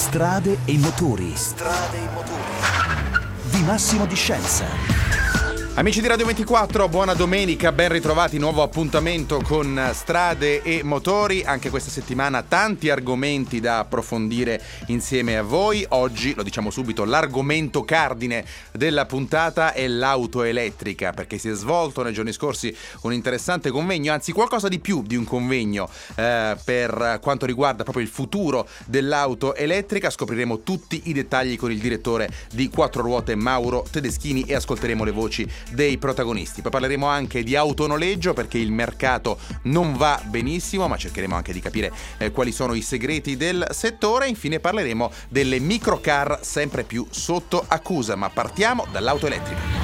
Strade e motori. Strade e motori. Di Massimo Di Scienza. Amici di Radio 24, buona domenica, ben ritrovati, nuovo appuntamento con Strade e Motori. Anche questa settimana tanti argomenti da approfondire insieme a voi. Oggi, lo diciamo subito, l'argomento cardine della puntata è l'auto elettrica, perché si è svolto nei giorni scorsi un interessante convegno, anzi qualcosa di più di un convegno per quanto riguarda proprio il futuro dell'auto elettrica. Scopriremo tutti i dettagli con il direttore di Quattro Ruote Mauro Tedeschini e ascolteremo le voci dei protagonisti. Poi parleremo anche di autonoleggio, perché il mercato non va benissimo, ma cercheremo anche di capire quali sono i segreti del settore. Infine parleremo delle microcar sempre più sotto accusa, ma partiamo dall'auto elettrica.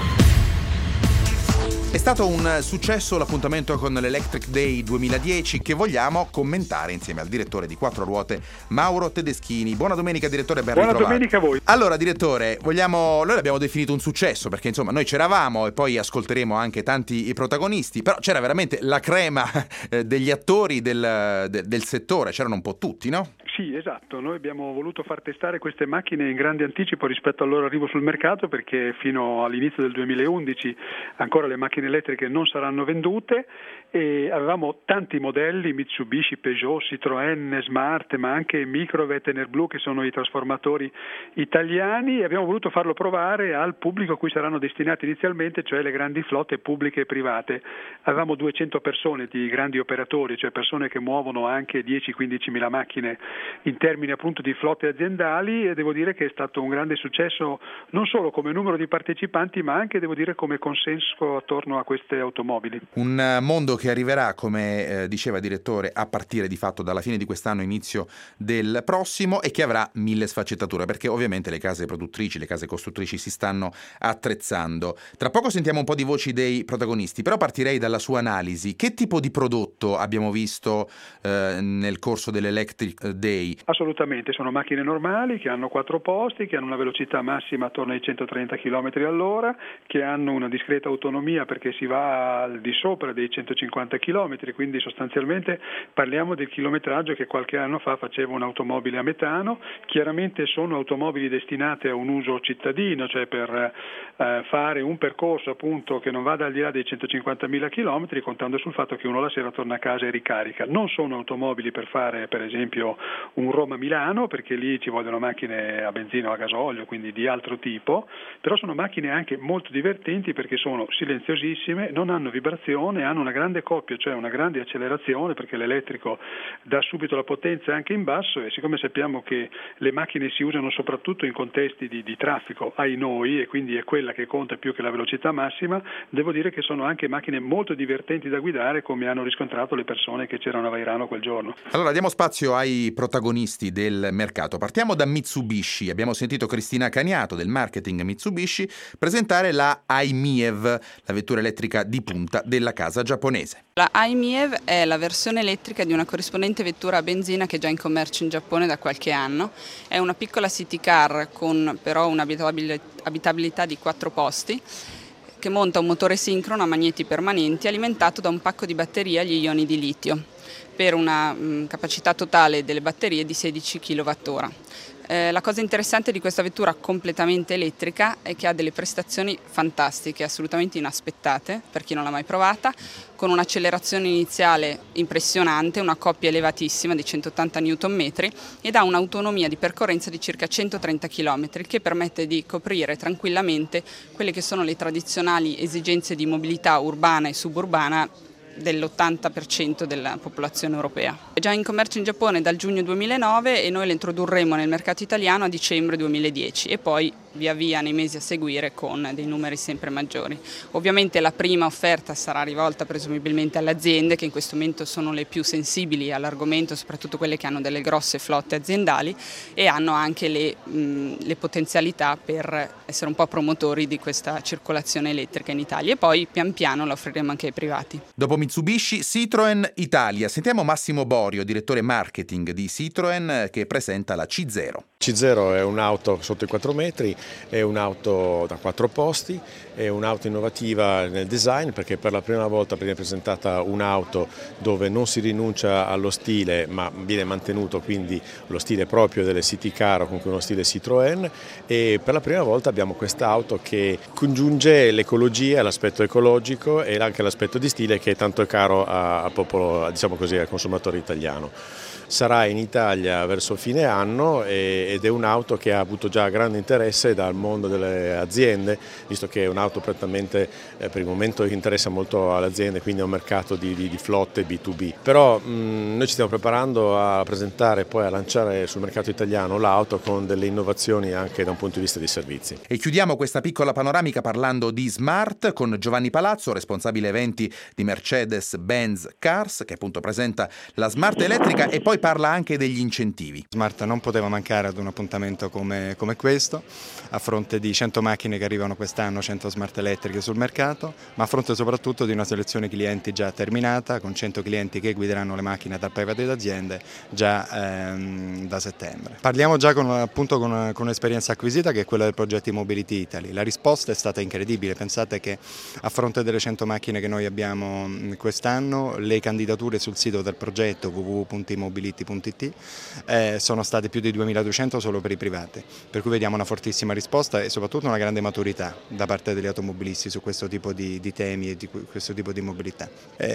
È stato un successo l'appuntamento con l'Electric Day 2010 che vogliamo commentare insieme al direttore di Quattro Ruote Mauro Tedeschini. Buona domenica direttore, ben ritrovato. Buona domenica a voi. Allora direttore, noi l'abbiamo definito un successo perché insomma noi c'eravamo e poi ascolteremo anche tanti i protagonisti, però c'era veramente la crema degli attori del settore, c'erano un po' tutti, no? Sì, esatto, noi abbiamo voluto far testare queste macchine in grande anticipo rispetto al loro arrivo sul mercato, perché fino all'inizio del 2011 ancora le macchine elettriche non saranno vendute e avevamo tanti modelli, Mitsubishi, Peugeot, Citroën, Smart, ma anche Microvet e Enerblue, che sono i trasformatori italiani, e abbiamo voluto farlo provare al pubblico a cui saranno destinati inizialmente, cioè le grandi flotte pubbliche e private. Avevamo 200 persone di grandi operatori, cioè persone che muovono anche 10-15 mila macchine in termini appunto di flotte aziendali, e devo dire che è stato un grande successo non solo come numero di partecipanti, ma anche devo dire come consenso attorno a queste automobili. Un mondo che arriverà, come diceva il direttore, a partire di fatto dalla fine di quest'anno, inizio del prossimo, e che avrà 1000 sfaccettature, perché ovviamente le case produttrici, le case costruttrici si stanno attrezzando. Tra poco sentiamo un po' di voci dei protagonisti, però partirei dalla sua analisi. Che tipo di prodotto abbiamo visto nel corso dell'Electric Day? Assolutamente, sono macchine normali che hanno 4 posti, che hanno una velocità massima attorno ai 130 km all'ora, che hanno una discreta autonomia perché si va al di sopra dei 150 km, quindi sostanzialmente parliamo del chilometraggio che qualche anno fa faceva un'automobile a metano. Chiaramente sono automobili destinate a un uso cittadino, cioè per fare un percorso appunto che non vada al di là dei 150.000 km, contando sul fatto che uno la sera torna a casa e ricarica. Non sono automobili per fare per esempio un Roma-Milano, perché lì ci vogliono macchine a benzina o a gasolio, quindi di altro tipo, però sono macchine anche molto divertenti perché sono silenziosissime, non hanno vibrazione, hanno una grande coppia, cioè una grande accelerazione, perché l'elettrico dà subito la potenza anche in basso, e siccome sappiamo che le macchine si usano soprattutto in contesti di traffico, ai noi, e quindi è quella che conta più che la velocità massima, devo dire che sono anche macchine molto divertenti da guidare, come hanno riscontrato le persone che c'erano a Vairano quel giorno. Allora diamo spazio ai protagonisti del mercato. Partiamo da Mitsubishi. Abbiamo sentito Cristina Caniato del marketing Mitsubishi presentare la iMiev, la vettura elettrica di punta della casa giapponese. La iMiev è la versione elettrica di una corrispondente vettura a benzina che è già in commercio in Giappone da qualche anno. È una piccola city car con però un'abitabilità di 4 posti, che monta un motore sincrono a magneti permanenti alimentato da un pacco di batterie agli ioni di litio, per una capacità totale delle batterie di 16 kWh. La cosa interessante di questa vettura completamente elettrica è che ha delle prestazioni fantastiche, assolutamente inaspettate per chi non l'ha mai provata, con un'accelerazione iniziale impressionante, una coppia elevatissima di 180 Nm ed ha un'autonomia di percorrenza di circa 130 km, che permette di coprire tranquillamente quelle che sono le tradizionali esigenze di mobilità urbana e suburbana dell'80% della popolazione europea. È già in commercio in Giappone dal giugno 2009 e noi le introdurremo nel mercato italiano a dicembre 2010 e poi via via nei mesi a seguire con dei numeri sempre maggiori. Ovviamente la prima offerta sarà rivolta presumibilmente alle aziende, che in questo momento sono le più sensibili all'argomento, soprattutto quelle che hanno delle grosse flotte aziendali e hanno anche le potenzialità per essere un po' promotori di questa circolazione elettrica in Italia, e poi pian piano la offriremo anche ai privati. Dopo Mitsubishi, Citroën Italia. Sentiamo Massimo Borio, direttore marketing di Citroën, che presenta la C0. C0 è un'auto sotto i 4 metri È un'auto da 4 posti, è un'auto innovativa nel design perché per la prima volta viene presentata un'auto dove non si rinuncia allo stile ma viene mantenuto quindi lo stile proprio delle city car o comunque uno stile Citroën, e per la prima volta abbiamo quest'auto che congiunge l'ecologia, l'aspetto ecologico e anche l'aspetto di stile che è tanto caro al popolo, diciamo così, al consumatore italiano. Sarà in Italia verso fine anno ed è un'auto che ha avuto già grande interesse dal mondo delle aziende, visto che è un'auto prettamente per il momento che interessa molto alle aziende, quindi è un mercato di flotte B2B. Però noi ci stiamo preparando a presentare e poi a lanciare sul mercato italiano l'auto con delle innovazioni anche da un punto di vista di servizi. E chiudiamo questa piccola panoramica parlando di Smart con Giovanni Palazzo, responsabile eventi di Mercedes-Benz Cars, che appunto presenta la Smart elettrica e poi parla anche degli incentivi. Smart non poteva mancare ad un appuntamento come questo, a fronte di 100 macchine che arrivano quest'anno, 100 Smart elettriche sul mercato, ma a fronte soprattutto di una selezione clienti già terminata, con 100 clienti che guideranno le macchine da private ed aziende già da settembre. Parliamo già con un'esperienza acquisita che è quella del progetto Mobility Italy. La risposta è stata incredibile, pensate che a fronte delle 100 macchine che noi abbiamo quest'anno, le candidature sul sito del progetto www.mobility.it sono state più di 2200 solo per i privati, per cui vediamo una fortissima risposta e soprattutto una grande maturità da parte degli automobilisti su questo tipo di temi e di questo tipo di mobilità.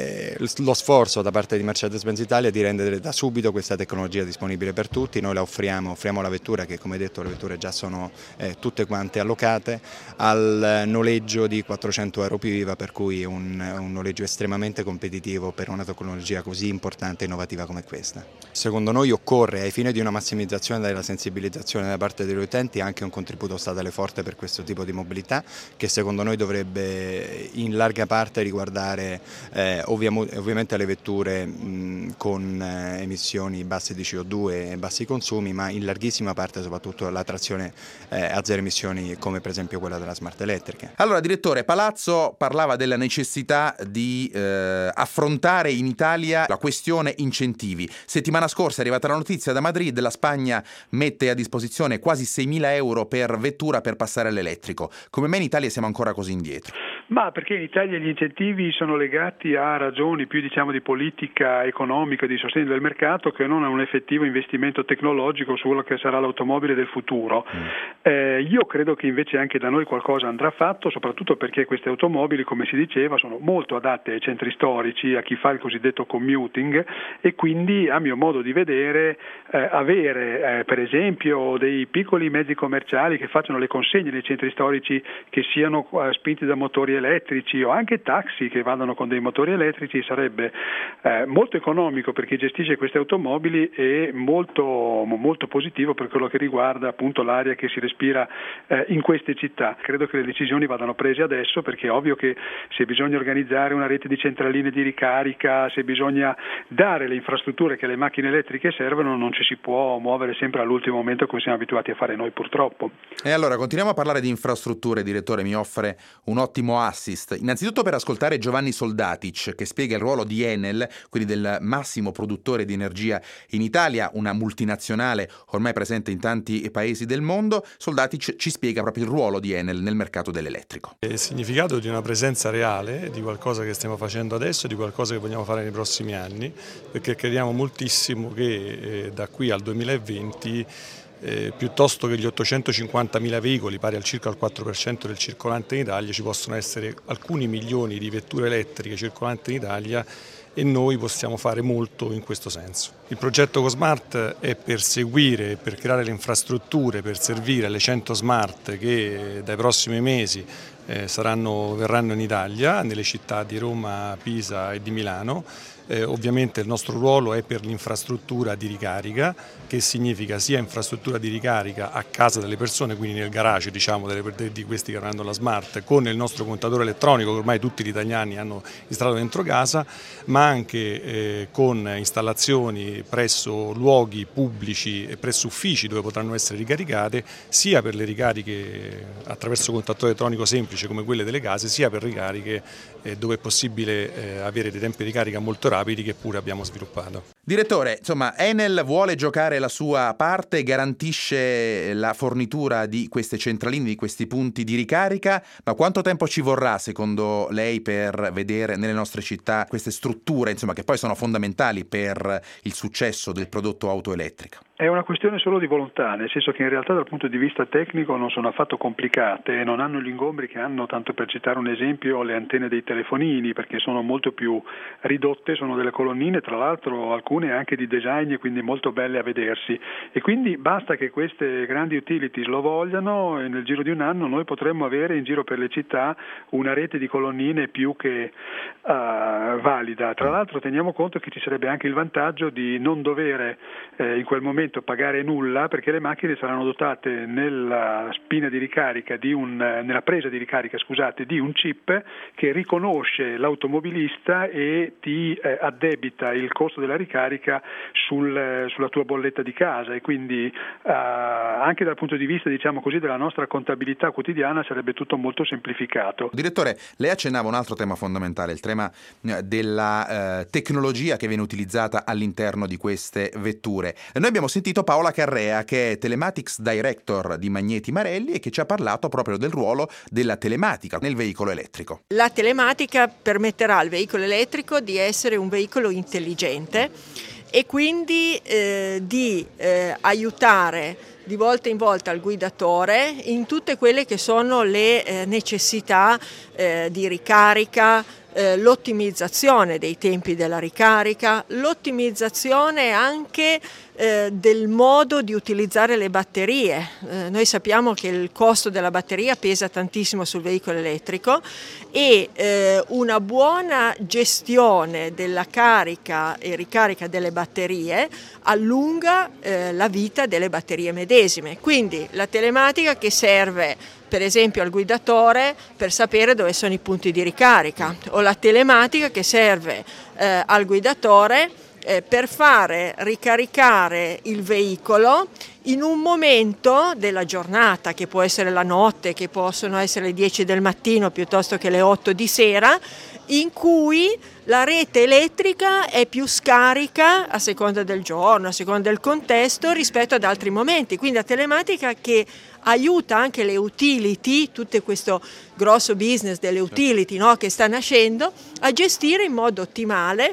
Lo sforzo da parte di Mercedes-Benz Italia è di rendere da subito questa tecnologia disponibile per tutti. Noi la offriamo la vettura, che come detto le vetture già sono tutte quante allocate, al noleggio di 400 euro più IVA, per cui un noleggio estremamente competitivo per una tecnologia così importante e innovativa come questa. Secondo noi occorre, ai fini di una massimizzazione della sensibilizzazione da parte degli utenti, anche un contributo statale forte per questo tipo di mobilità, che secondo noi dovrebbe in larga parte riguardare ovviamente le vetture con emissioni basse di CO2 e bassi consumi, ma in larghissima parte soprattutto la trazione a zero emissioni, come per esempio quella della Smart elettrica. Allora, direttore, Palazzo parlava della necessità di affrontare in Italia la questione incentivi. Settimana scorsa è arrivata la notizia da Madrid, la Spagna mette a disposizione quasi 6.000 euro per vettura per passare all'elettrico. Come mai in Italia siamo ancora così indietro? Ma perché in Italia gli incentivi sono legati a ragioni più di politica economica, di sostegno del mercato, che non a un effettivo investimento tecnologico su quello che sarà l'automobile del futuro. Io credo che invece anche da noi qualcosa andrà fatto, soprattutto perché queste automobili, come si diceva, sono molto adatte ai centri storici, a chi fa il cosiddetto commuting, e quindi a mio modo di vedere avere per esempio dei piccoli mezzi commerciali che facciano le consegne nei centri storici, che siano spinti da motori elettrici, o anche taxi che vadano con dei motori elettrici, sarebbe molto economico per chi gestisce queste automobili e molto, molto positivo per quello che riguarda appunto l'aria che si respira in queste città. Credo che le decisioni vadano prese adesso, perché è ovvio che se bisogna organizzare una rete di centraline di ricarica, se bisogna dare le infrastrutture che le macchine elettriche servono, non ci si può muovere sempre all'ultimo momento come siamo abituati a fare noi purtroppo. E allora continuiamo a parlare di infrastrutture, direttore, mi offre un ottimo assist. Innanzitutto per ascoltare Giovanni Soldatic, che spiega il ruolo di Enel, quindi del massimo produttore di energia in Italia, una multinazionale ormai presente in tanti paesi del mondo. Soldatic ci spiega proprio il ruolo di Enel nel mercato dell'elettrico. Il significato di una presenza reale, di qualcosa che stiamo facendo adesso e di qualcosa che vogliamo fare nei prossimi anni, perché crediamo moltissimo che da qui al 2020 piuttosto che gli 850.000 veicoli, pari al circa al 4% del circolante in Italia, ci possono essere alcuni milioni di vetture elettriche circolanti in Italia, e noi possiamo fare molto in questo senso. Il progetto CoSmart è per seguire, per creare le infrastrutture, per servire alle 100 smart che dai prossimi mesi verranno in Italia, nelle città di Roma, Pisa e di Milano. Ovviamente il nostro ruolo è per l'infrastruttura di ricarica, che significa sia infrastruttura di ricarica a casa delle persone, quindi nel garage di questi che avranno la Smart, con il nostro contatore elettronico che ormai tutti gli italiani hanno installato dentro casa, ma anche con installazioni presso luoghi pubblici e presso uffici dove potranno essere ricaricate, sia per le ricariche attraverso contatore elettronico semplice elettriche come quelle delle case, sia per ricariche dove è possibile avere dei tempi di carica molto rapidi, che pure abbiamo sviluppato. Direttore, insomma, Enel vuole giocare la sua parte, garantisce la fornitura di queste centraline, di questi punti di ricarica, ma quanto tempo ci vorrà secondo lei per vedere nelle nostre città queste strutture, insomma, che poi sono fondamentali per il successo del prodotto auto elettrico? È una questione solo di volontà, nel senso che in realtà dal punto di vista tecnico non sono affatto complicate e non hanno gli ingombri che hanno, tanto per citare un esempio, le antenne dei telefonini, perché sono molto più ridotte, sono delle colonnine, tra l'altro alcune anche di design e quindi molto belle a vedersi, e quindi basta che queste grandi utilities lo vogliano e nel giro di un anno noi potremmo avere in giro per le città una rete di colonnine più che valida. Tra l'altro teniamo conto che ci sarebbe anche il vantaggio di non dovere in quel momento pagare nulla, perché le macchine saranno dotate nella spina di ricarica nella presa di ricarica, di un chip che riconosce l'automobilista e ti addebita il costo della ricarica sulla tua bolletta di casa, e quindi anche dal punto di vista, diciamo così, della nostra contabilità quotidiana sarebbe tutto molto semplificato. Direttore, lei accennava un altro tema fondamentale, il tema della tecnologia che viene utilizzata all'interno di queste vetture. Noi abbiamo sentito Paola Carrea, che è Telematics Director di Magneti Marelli e che ci ha parlato proprio del ruolo della telematica nel veicolo elettrico. La telematica permetterà al veicolo elettrico di essere un veicolo intelligente e quindi di aiutare di volta in volta il guidatore in tutte quelle che sono le necessità di ricarica, l'ottimizzazione dei tempi della ricarica, l'ottimizzazione anche del modo di utilizzare le batterie. Noi sappiamo che il costo della batteria pesa tantissimo sul veicolo elettrico e una buona gestione della carica e ricarica delle batterie allunga la vita delle batterie medesime. Quindi la telematica che serve per esempio al guidatore per sapere dove sono i punti di ricarica, o la telematica che serve al guidatore per fare ricaricare il veicolo in un momento della giornata, che può essere la notte, che possono essere le 10 del mattino piuttosto che le 8 di sera, in cui la rete elettrica è più scarica a seconda del giorno, a seconda del contesto, rispetto ad altri momenti. Quindi la telematica che aiuta anche le utility, tutto questo grosso business delle utility, no, che sta nascendo, a gestire in modo ottimale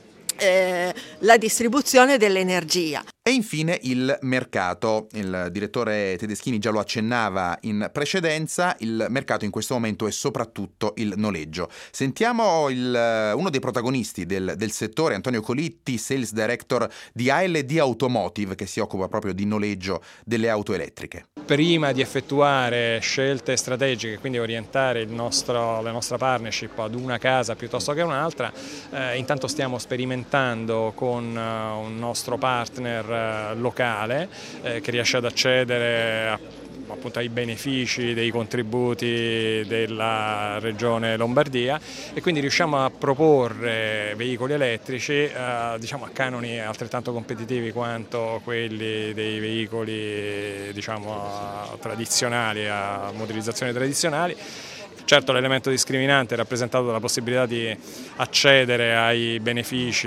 la distribuzione dell'energia. E infine il mercato. Il direttore Tedeschini già lo accennava in precedenza, il mercato in questo momento è soprattutto il noleggio. Sentiamo uno dei protagonisti del settore, Antonio Colitti, Sales Director di ALD Automotive, che si occupa proprio di noleggio delle auto elettriche. Prima di effettuare scelte strategiche, quindi orientare la nostra partnership ad una casa piuttosto che un'altra, intanto stiamo sperimentando con un nostro partner locale che riesce ad accedere appunto ai benefici dei contributi della regione Lombardia, e quindi riusciamo a proporre veicoli elettrici diciamo a canoni altrettanto competitivi quanto quelli dei veicoli tradizionali, a motorizzazione tradizionali. Certo, l'elemento discriminante è rappresentato dalla possibilità di accedere ai benefici,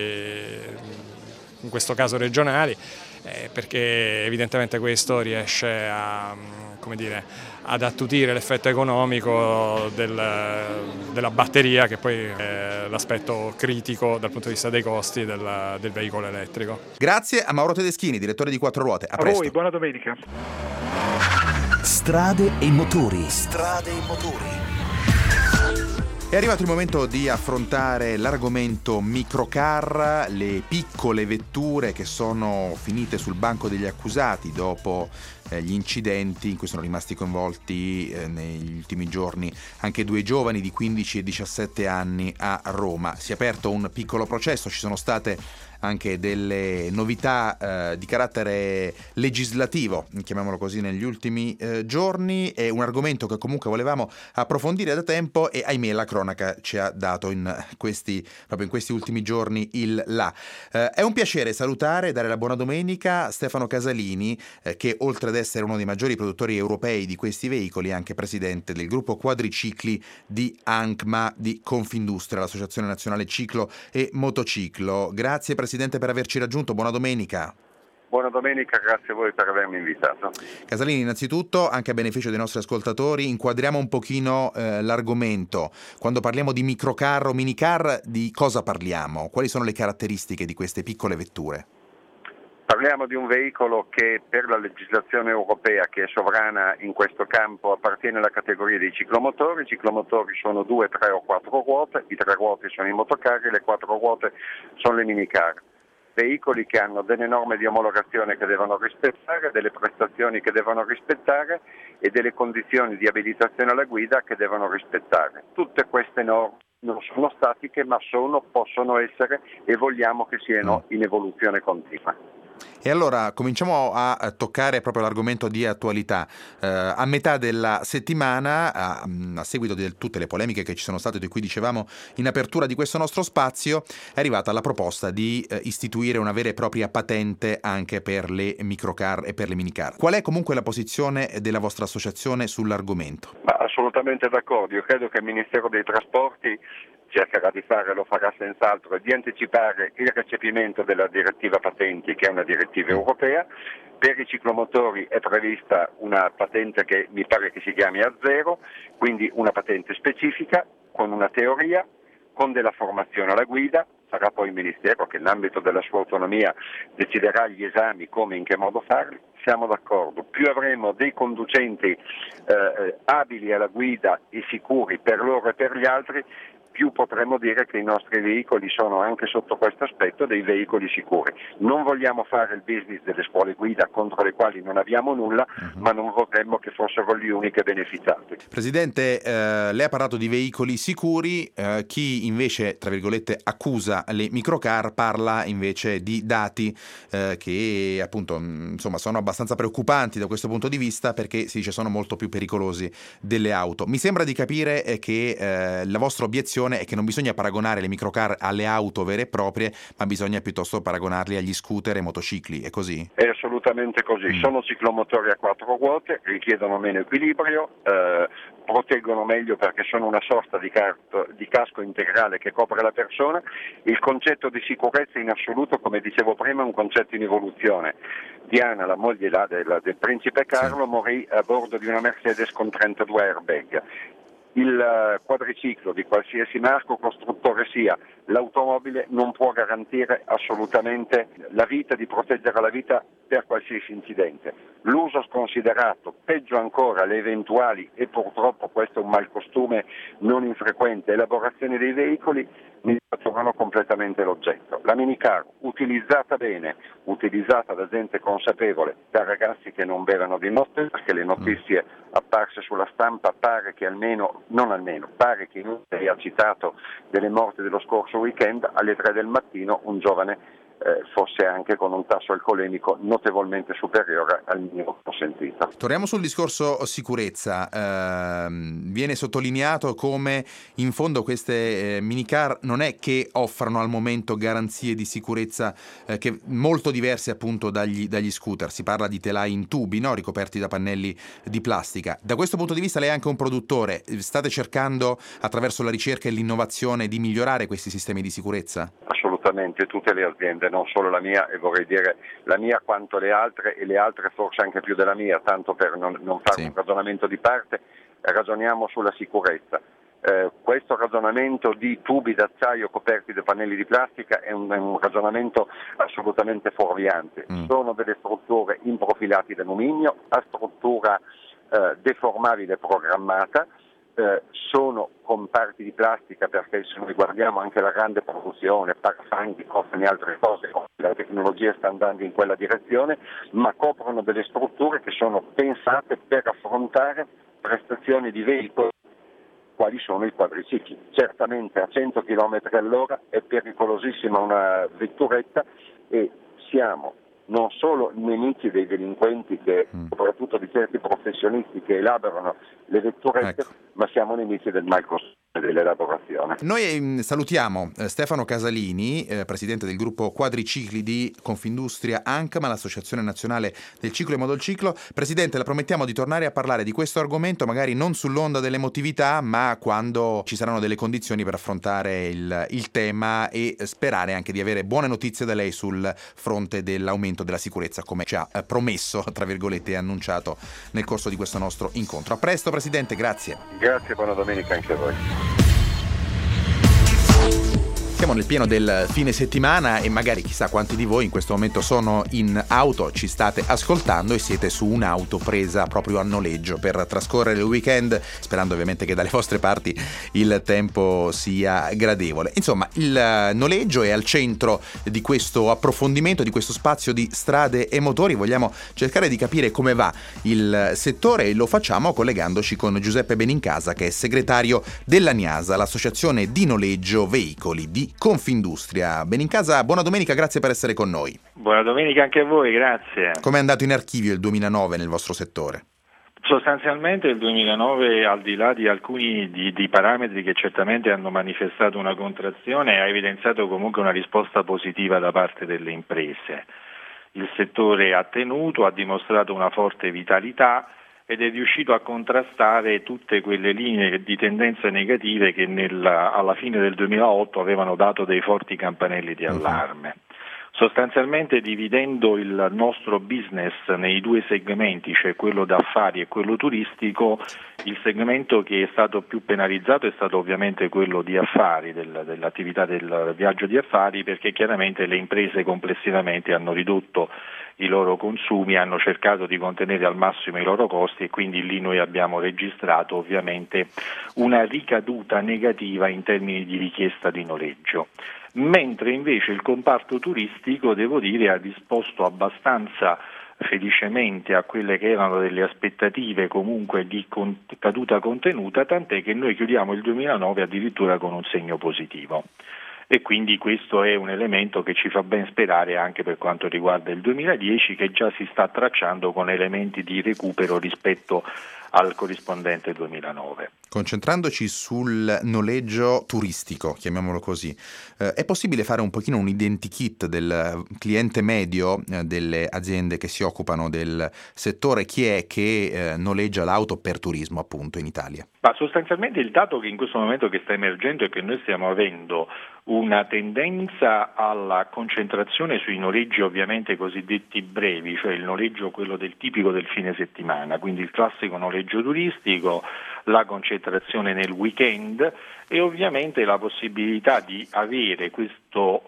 in questo caso regionali, perché evidentemente questo riesce ad attutire l'effetto economico della batteria, che poi è l'aspetto critico dal punto di vista dei costi del veicolo elettrico. Grazie a Mauro Tedeschini, direttore di Quattro Ruote. A presto. Voi, buona domenica. Strade e motori. Strade e motori. È arrivato il momento di affrontare l'argomento microcar, le piccole vetture che sono finite sul banco degli accusati dopo gli incidenti in cui sono rimasti coinvolti negli ultimi giorni anche due giovani di 15 e 17 anni a Roma. Si è aperto un piccolo processo, ci sono state anche delle novità di carattere legislativo, chiamiamolo così, negli ultimi giorni. È un argomento che comunque volevamo approfondire da tempo e ahimè la cronaca ci ha dato proprio in questi ultimi giorni il là. È un piacere salutare e dare la buona domenica a Stefano Casalini che oltre ad ad essere uno dei maggiori produttori europei di questi veicoli, anche presidente del gruppo quadricicli di ANCMA di Confindustria, l'Associazione Nazionale Ciclo e Motociclo. Grazie Presidente per averci raggiunto, buona domenica. Buona domenica, grazie a voi per avermi invitato. Casalini, innanzitutto, anche a beneficio dei nostri ascoltatori, inquadriamo un pochino l'argomento. Quando parliamo di microcar o minicar, di cosa parliamo? Quali sono le caratteristiche di queste piccole vetture? Parliamo di un veicolo che per la legislazione europea, che è sovrana in questo campo, appartiene alla categoria dei ciclomotori. I ciclomotori sono 2, 3 o 4 ruote, i 3 ruote sono i motocar e le 4 ruote sono le minicar. Veicoli che hanno delle norme di omologazione che devono rispettare, delle prestazioni che devono rispettare e delle condizioni di abilitazione alla guida che devono rispettare. Tutte queste norme non sono statiche, ma possono essere e vogliamo che siano in evoluzione continua. E allora cominciamo a toccare proprio l'argomento di attualità. A metà della settimana, a seguito di tutte le polemiche che ci sono state, di cui dicevamo in apertura di questo nostro spazio, è arrivata la proposta di istituire una vera e propria patente anche per le microcar e per le minicar. Qual è comunque la posizione della vostra associazione sull'argomento? Assolutamente d'accordo. Io credo che il Ministero dei Trasporti cercherà di fare, lo farà senz'altro, di anticipare il recepimento della direttiva patenti, che è una direttiva europea. Per i ciclomotori è prevista una patente che mi pare che si chiami A0, quindi una patente specifica, con una teoria, con della formazione alla guida. Sarà poi il Ministero che nell'ambito della sua autonomia deciderà gli esami, come e in che modo farli. Siamo d'accordo, più avremo dei conducenti abili alla guida e sicuri per loro e per gli altri, più potremmo dire che i nostri veicoli sono anche sotto questo aspetto dei veicoli sicuri. Non vogliamo fare il business delle scuole guida contro le quali non abbiamo nulla, ma non vorremmo che fossero gli unici beneficiati. Presidente, lei ha parlato di veicoli sicuri, chi invece, tra virgolette, accusa le microcar parla invece di dati che appunto insomma sono abbastanza preoccupanti da questo punto di vista, perché si dice sono molto più pericolosi delle auto. Mi sembra di capire che la vostra obiezione è che non bisogna paragonare le microcar alle auto vere e proprie, ma bisogna piuttosto paragonarli agli scooter e motocicli, è così? È assolutamente così, sono ciclomotori a 4 ruote, richiedono meno equilibrio, proteggono meglio perché sono una sorta di casco integrale che copre la persona. Il concetto di sicurezza in assoluto, come dicevo prima, è un concetto in evoluzione. Diana, la moglie del principe Carlo, morì a bordo di una Mercedes con 32 airbag. Il quadriciclo di qualsiasi marco costruttore sia, l'automobile non può garantire assolutamente la vita, di proteggere la vita per qualsiasi incidente. L'uso sconsiderato, peggio ancora le eventuali, e purtroppo questo è un malcostume non infrequente, elaborazioni dei veicoli, ne trovano completamente l'oggetto. La minicar, utilizzata bene, utilizzata da gente consapevole, da ragazzi che non bevono di notte, perché le notizie apparse sulla stampa pare che pare che inutile ha citato delle morti dello scorso weekend, alle 3 del mattino un giovane fosse anche con un tasso alcolemico notevolmente superiore al minimo consentito. Torniamo sul discorso sicurezza. Viene sottolineato come in fondo queste minicar non è che offrano al momento garanzie di sicurezza che molto diverse appunto dagli scooter. Si parla di telai in tubi, no? Ricoperti da pannelli di plastica. Da questo punto di vista lei è anche un produttore. State cercando attraverso la ricerca e l'innovazione di migliorare questi sistemi di sicurezza? Assolutamente, tutte le aziende, non solo la mia, e vorrei dire la mia quanto le altre, e le altre forse anche più della mia, tanto per non fare un ragionamento di parte, ragioniamo sulla sicurezza. Questo ragionamento di tubi d'acciaio coperti da pannelli di plastica è un ragionamento assolutamente fuorviante. Sono delle strutture in profilati d'alluminio a struttura deformabile programmata, sono con parti di plastica, perché se noi guardiamo anche la grande produzione, parafanghi, cofani e altre cose, la tecnologia sta andando in quella direzione, ma coprono delle strutture che sono pensate per affrontare prestazioni di veicoli quali sono i quadricicli. Certamente a 100 km all'ora è pericolosissima una vetturetta, e siamo non solo nemici dei delinquenti, che soprattutto di certi professionisti che elaborano le vetturette, ma siamo nemici del malcostume. dell'elaborazione. Noi salutiamo Stefano Casalini, presidente del gruppo Quadricicli di Confindustria ANCMA, l'Associazione Nazionale del Ciclo e Motociclo. Presidente, la promettiamo di tornare a parlare di questo argomento, magari non sull'onda dell'emotività, ma quando ci saranno delle condizioni per affrontare il tema, e sperare anche di avere buone notizie da lei sul fronte dell'aumento della sicurezza, come ci ha promesso, tra virgolette, e annunciato nel corso di questo nostro incontro. A presto, Presidente, grazie. Grazie, buona domenica anche a voi. Siamo nel pieno del fine settimana e magari chissà quanti di voi in questo momento sono in auto, ci state ascoltando e siete su un'auto presa proprio a noleggio per trascorrere il weekend, sperando ovviamente che dalle vostre parti il tempo sia gradevole. Insomma, il noleggio è al centro di questo approfondimento, di questo spazio di Strade e Motori. Vogliamo cercare di capire come va il settore e lo facciamo collegandoci con Giuseppe Benincasa, che è segretario della NIASA, l'associazione di noleggio veicoli di Confindustria. Benincasa, buona domenica, grazie per essere con noi. Buona domenica anche a voi, grazie. Come è andato in archivio il 2009 nel vostro settore? Sostanzialmente il 2009, al di là di alcuni di parametri che certamente hanno manifestato una contrazione, ha evidenziato comunque una risposta positiva da parte delle imprese. Il settore ha tenuto, ha dimostrato una forte vitalità ed è riuscito a contrastare tutte quelle linee di tendenze negative che alla fine del 2008 avevano dato dei forti campanelli di allarme. Sostanzialmente, dividendo il nostro business nei due segmenti, cioè quello d'affari e quello turistico, il segmento che è stato più penalizzato è stato ovviamente quello di affari, dell'attività del viaggio di affari, perché chiaramente le imprese complessivamente hanno ridotto i loro consumi, hanno cercato di contenere al massimo i loro costi e quindi lì noi abbiamo registrato ovviamente una ricaduta negativa in termini di richiesta di noleggio. Mentre invece il comparto turistico, devo dire, ha risposto abbastanza felicemente a quelle che erano delle aspettative comunque di caduta contenuta, tant'è che noi chiudiamo il 2009 addirittura con un segno positivo. E quindi questo è un elemento che ci fa ben sperare anche per quanto riguarda il 2010, che già si sta tracciando con elementi di recupero rispetto al corrispondente 2009. Concentrandoci sul noleggio turistico, chiamiamolo così, è possibile fare un pochino un identikit del cliente medio delle aziende che si occupano del settore? Chi è che noleggia l'auto per turismo, appunto, in Italia? Ma sostanzialmente il dato che in questo momento che sta emergendo è che noi stiamo avendo una tendenza alla concentrazione sui noleggi ovviamente cosiddetti brevi, cioè il noleggio quello del tipico del fine settimana, quindi il classico noleggio turistico, la concentrazione nel weekend e ovviamente la possibilità di avere questo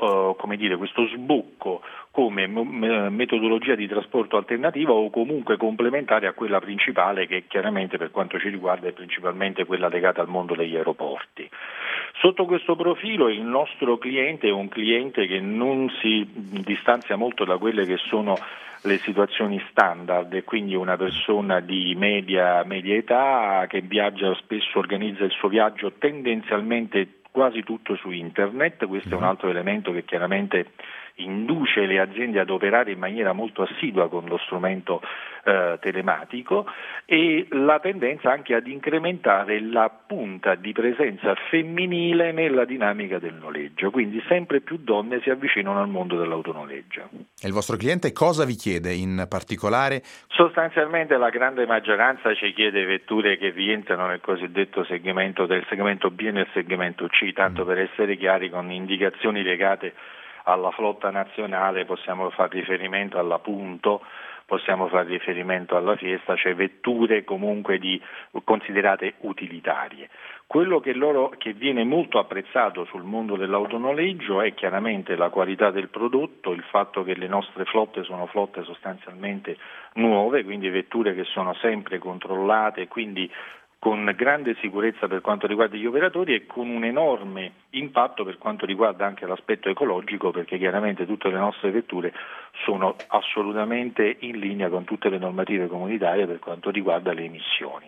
sbocco come metodologia di trasporto alternativa o comunque complementare a quella principale, che chiaramente per quanto ci riguarda è principalmente quella legata al mondo degli aeroporti. Sotto questo profilo il nostro cliente è un cliente che non si distanzia molto da quelle che sono le situazioni standard, e quindi una persona di media età che viaggia spesso, organizza il suo viaggio tendenzialmente quasi tutto su internet. Questo è un altro elemento che chiaramente induce le aziende ad operare in maniera molto assidua con lo strumento telematico, e la tendenza anche ad incrementare la punta di presenza femminile nella dinamica del noleggio, quindi sempre più donne si avvicinano al mondo dell'autonoleggio. E il vostro cliente cosa vi chiede in particolare? Sostanzialmente la grande maggioranza ci chiede vetture che rientrano nel cosiddetto segmento B e nel segmento C, tanto per essere chiari, con indicazioni legate alla flotta nazionale. Possiamo fare riferimento alla Punto, possiamo fare riferimento alla Fiesta, cioè vetture comunque considerate utilitarie. Quello che viene molto apprezzato sul mondo dell'autonoleggio è chiaramente la qualità del prodotto, il fatto che le nostre flotte sono flotte sostanzialmente nuove, quindi vetture che sono sempre controllate, quindi con grande sicurezza per quanto riguarda gli operatori e con un enorme impatto per quanto riguarda anche l'aspetto ecologico, perché chiaramente tutte le nostre vetture sono assolutamente in linea con tutte le normative comunitarie per quanto riguarda le emissioni.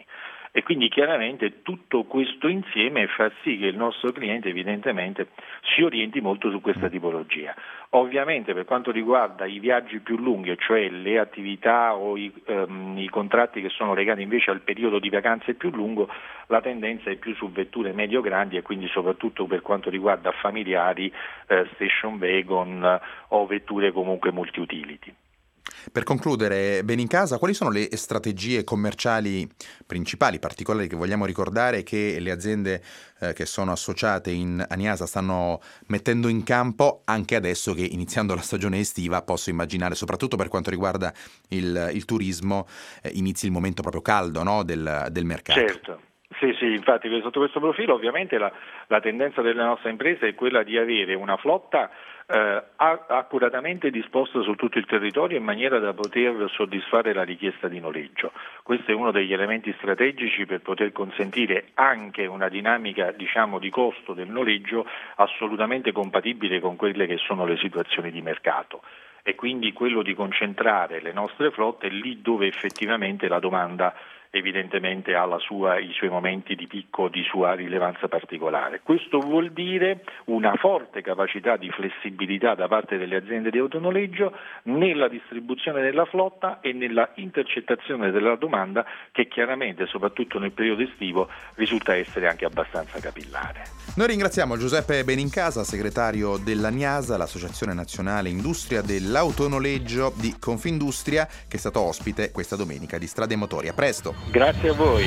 E quindi chiaramente tutto questo insieme fa sì che il nostro cliente evidentemente si orienti molto su questa tipologia. Ovviamente per quanto riguarda i viaggi più lunghi, cioè le attività o i contratti che sono legati invece al periodo di vacanze più lungo, la tendenza è più su vetture medio-grandi e quindi soprattutto per quanto riguarda familiari, station wagon o vetture comunque multi-utility. Per concludere, Benincasa, quali sono le strategie commerciali principali, particolari che vogliamo ricordare che le aziende che sono associate a Niasa stanno mettendo in campo anche adesso che, iniziando la stagione estiva, posso immaginare, soprattutto per quanto riguarda il turismo, inizi il momento proprio caldo, no, del mercato? Certo. Sì, infatti sotto questo profilo ovviamente la tendenza delle nostre imprese è quella di avere una flotta accuratamente disposta su tutto il territorio in maniera da poter soddisfare la richiesta di noleggio. Questo è uno degli elementi strategici per poter consentire anche una dinamica, di costo del noleggio assolutamente compatibile con quelle che sono le situazioni di mercato. E quindi quello di concentrare le nostre flotte lì dove effettivamente la domanda evidentemente ha i suoi momenti di picco, di sua rilevanza particolare. Questo vuol dire una forte capacità di flessibilità da parte delle aziende di autonoleggio nella distribuzione della flotta e nella intercettazione della domanda, che chiaramente, soprattutto nel periodo estivo, risulta essere anche abbastanza capillare. Noi ringraziamo Giuseppe Benincasa, segretario della Niasa, l'Associazione Nazionale Industria dell'Autonoleggio di Confindustria, che è stato ospite questa domenica di Strade e Motori. A presto! Grazie a voi.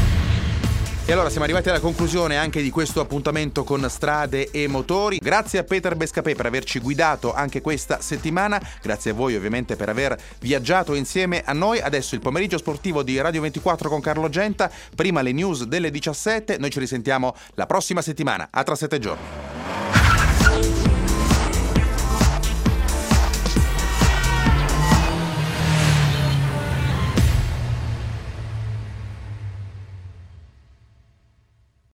E allora siamo arrivati alla conclusione anche di questo appuntamento con Strade e Motori. Grazie a Peter Bescapè per averci guidato anche questa settimana. Grazie a voi ovviamente per aver viaggiato insieme a noi. Adesso il pomeriggio sportivo di Radio 24 con Carlo Genta. Prima le news delle 17. Noi ci risentiamo la prossima settimana. A tra 7 giorni.